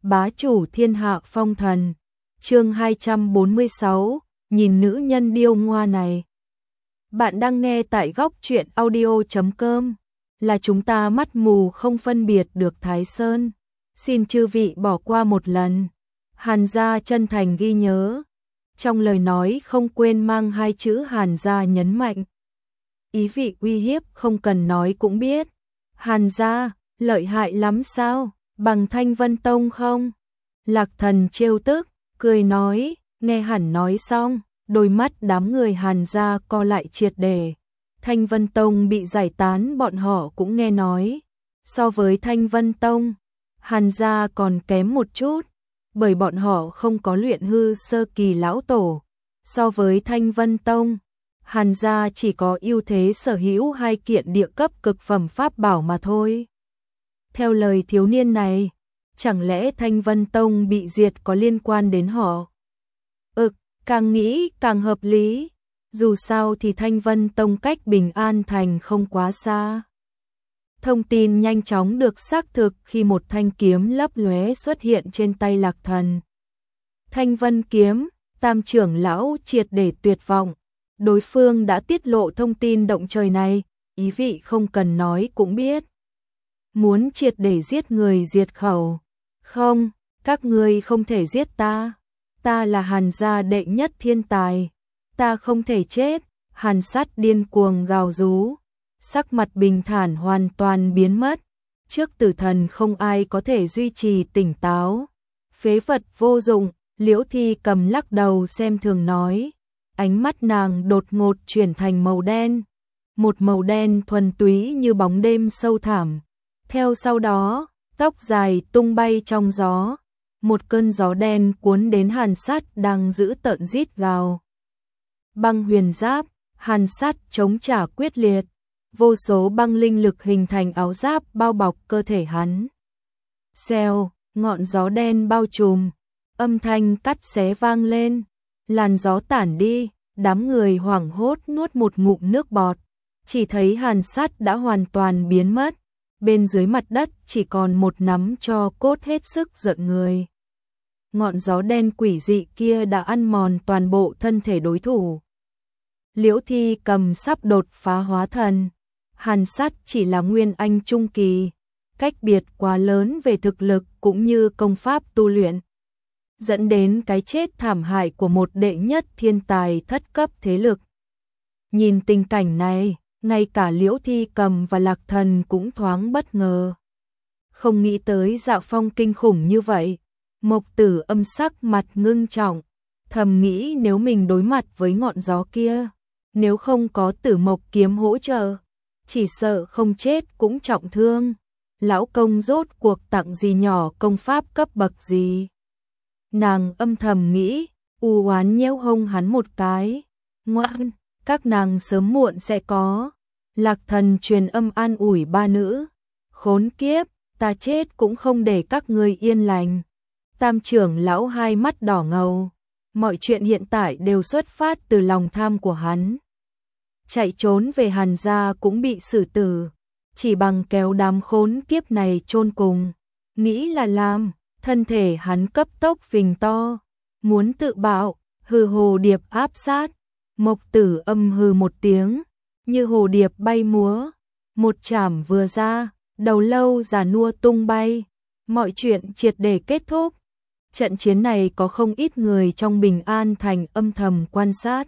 Bá chủ thiên hạ phong thần. Chương 246, nhìn nữ nhân điêu ngoa này. Bạn đang nghe tại góc truyện audio.com. Là chúng ta mắt mù không phân biệt được Thái Sơn. Xin chư vị bỏ qua một lần. Hàn gia chân thành ghi nhớ. Trong lời nói không quên mang hai chữ Hàn gia nhấn mạnh. Ý vị uy hiếp không cần nói cũng biết. Hàn gia, lợi hại lắm sao? Bằng Thanh Vân Tông không? Lạc Thần trêu tức, cười nói, nghe hẳn nói xong, đôi mắt đám người Hàn gia co lại triệt để. Thanh Vân Tông bị giải tán bọn họ cũng nghe nói. So với Thanh Vân Tông, Hàn gia còn kém một chút, bởi bọn họ không có luyện hư sơ kỳ lão tổ. So với Thanh Vân Tông, Hàn gia chỉ có ưu thế sở hữu 2 kiện địa cấp cực phẩm pháp bảo mà thôi. Theo lời thiếu niên này, chẳng lẽ Thanh Vân Tông bị diệt có liên quan đến họ? Càng nghĩ càng hợp lý, dù sao thì Thanh Vân Tông cách Bình An Thành không quá xa. Thông tin nhanh chóng được xác thực khi một thanh kiếm lấp lóe xuất hiện trên tay Lạc Thần. Thanh Vân kiếm, Tam trưởng lão triệt để tuyệt vọng, đối phương đã tiết lộ thông tin động trời này, ý vị không cần nói cũng biết. Muốn triệt để giết người diệt khẩu. Không, các ngươi không thể giết ta. Ta là Hàn gia đệ nhất thiên tài. Ta không thể chết. Hàn Sát điên cuồng gào rú. Sắc mặt bình thản hoàn toàn biến mất. Trước tử thần không ai có thể duy trì tỉnh táo. Phế vật vô dụng, Liễu Thi Cầm lắc đầu xem thường nói. Ánh mắt nàng đột ngột chuyển thành màu đen. Một màu đen thuần túy như bóng đêm sâu thẳm. Theo sau đó, tóc dài tung bay trong gió, một cơn gió đen cuốn đến Hàn Sát đang giữ tợn rít gào. Băng huyền giáp, Hàn Sát chống trả quyết liệt, vô số băng linh lực hình thành áo giáp bao bọc cơ thể hắn. Xèo, ngọn gió đen bao trùm, âm thanh cắt xé vang lên, làn gió tản đi, đám người hoảng hốt nuốt một ngụm nước bọt, chỉ thấy Hàn Sát đã hoàn toàn biến mất. Bên dưới mặt đất chỉ còn một nắm tro cốt hết sức giận người. Ngọn gió đen quỷ dị kia đã ăn mòn toàn bộ thân thể đối thủ. Liễu Thi Cầm sắp đột phá hóa thần. Hàn Sát chỉ là nguyên anh trung kỳ. Cách biệt quá lớn về thực lực cũng như công pháp tu luyện. Dẫn đến cái chết thảm hại của một đệ nhất thiên tài thất cấp thế lực. Nhìn tình cảnh này, ngay cả Liễu Thi Cầm và Lạc Thần cũng thoáng bất ngờ. Không nghĩ tới Dạo Phong kinh khủng như vậy. Mộc Tử Âm sắc mặt ngưng trọng, thầm nghĩ nếu mình đối mặt với ngọn gió kia, nếu không có Tử Mộc kiếm hỗ trợ, chỉ sợ không chết cũng trọng thương. Lão công rốt cuộc tặng gì nhỏ công pháp cấp bậc gì? Nàng âm thầm nghĩ, u oán nhéo hông hắn một cái. Ngoan, các nàng sớm muộn sẽ có. Lạc Thần truyền âm an ủi ba nữ. Khốn kiếp, ta chết cũng không để các ngươi yên lành. Tam trưởng lão hai mắt đỏ ngầu. Mọi chuyện hiện tại đều xuất phát từ lòng tham của hắn. Chạy trốn về Hàn gia cũng bị xử tử. Chỉ bằng kéo đám khốn kiếp này chôn cùng. Nghĩ là làm, thân thể hắn cấp tốc phình to. Muốn tự bạo, hừ hồ điệp áp sát. Mộc Tử Âm hừ một tiếng. Như hồ điệp bay múa, một chảm vừa ra, đầu lâu già nua tung bay, mọi chuyện triệt để kết thúc. Trận chiến này có không ít người trong Bình An Thành âm thầm quan sát.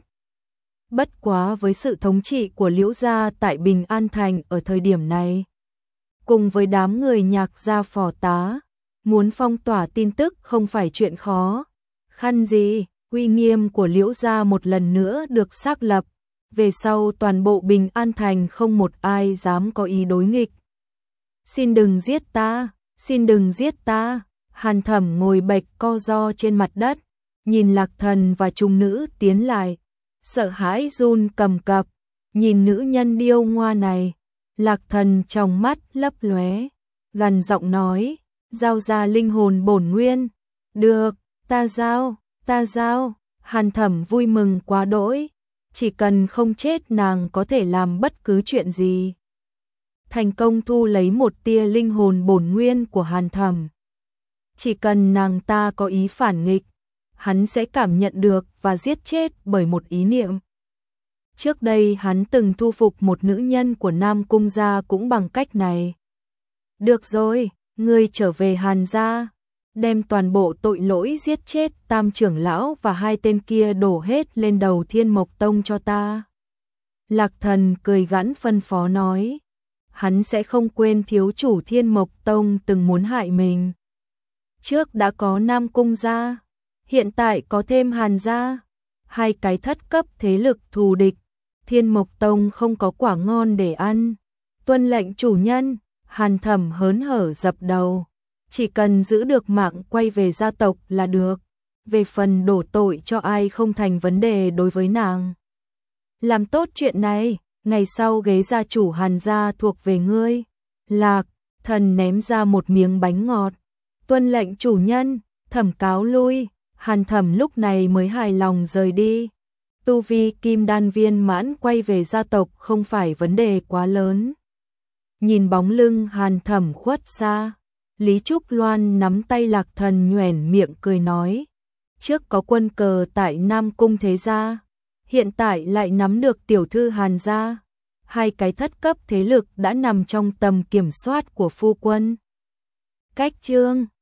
Bất quá với sự thống trị của Liễu gia tại Bình An Thành ở thời điểm này, cùng với đám người Nhạc gia phò tá, muốn phong tỏa tin tức không phải chuyện khó. Khăn gì, uy nghiêm của Liễu gia một lần nữa được xác lập. Về sau toàn bộ Bình An Thành không một ai dám có ý đối nghịch. Xin đừng giết ta, xin đừng giết ta. Hàn Thẩm ngồi bệt co ro trên mặt đất, nhìn Lạc Thần và trung nữ tiến lại, sợ hãi run cầm cập, nhìn nữ nhân điêu ngoa này. Lạc Thần trong mắt lấp lóe, gằn giọng nói, giao ra linh hồn bổn nguyên. Được, ta giao. Hàn Thẩm vui mừng quá đỗi. Chỉ cần không chết nàng có thể làm bất cứ chuyện gì. Thành công thu lấy một tia linh hồn bổn nguyên của Hàn Thẩm. Chỉ cần nàng ta có ý phản nghịch, hắn sẽ cảm nhận được và giết chết bởi một ý niệm. Trước đây hắn từng thu phục một nữ nhân của Nam Cung gia cũng bằng cách này. Được rồi, ngươi trở về Hàn gia, đem toàn bộ tội lỗi giết chết Tam trưởng lão và hai tên kia đổ hết lên đầu Thiên Mộc Tông cho ta. Lạc Thần cười gãn phân phó nói, hắn sẽ không quên thiếu chủ Thiên Mộc Tông từng muốn hại mình. Trước đã có Nam Cung gia, hiện tại có thêm Hàn gia, hai cái thất cấp thế lực thù địch, Thiên Mộc Tông không có quả ngon để ăn. Tuân lệnh chủ nhân. Hàn Thẩm hớn hở dập đầu, chỉ cần giữ được mạng quay về gia tộc là được, về phần đổ tội cho ai không thành vấn đề đối với nàng. Làm tốt chuyện này, ngày sau ghế gia chủ Hàn gia thuộc về ngươi. Lạc Thần ném ra một miếng bánh ngọt. Tuân lệnh chủ nhân. Thẩm cáo lui. Hàn Thẩm lúc này mới hài lòng rời đi. Tu vi kim đan viên mãn quay về gia tộc không phải vấn đề quá lớn. Nhìn bóng lưng Hàn Thẩm khuất xa, Lý Trúc Loan nắm tay Lạc Thần nhoẻn miệng cười nói, trước có quân cờ tại Nam Cung thế gia, hiện tại lại nắm được tiểu thư Hàn gia, hai cái thất cấp thế lực đã nằm trong tầm kiểm soát của phu quân. Cách chương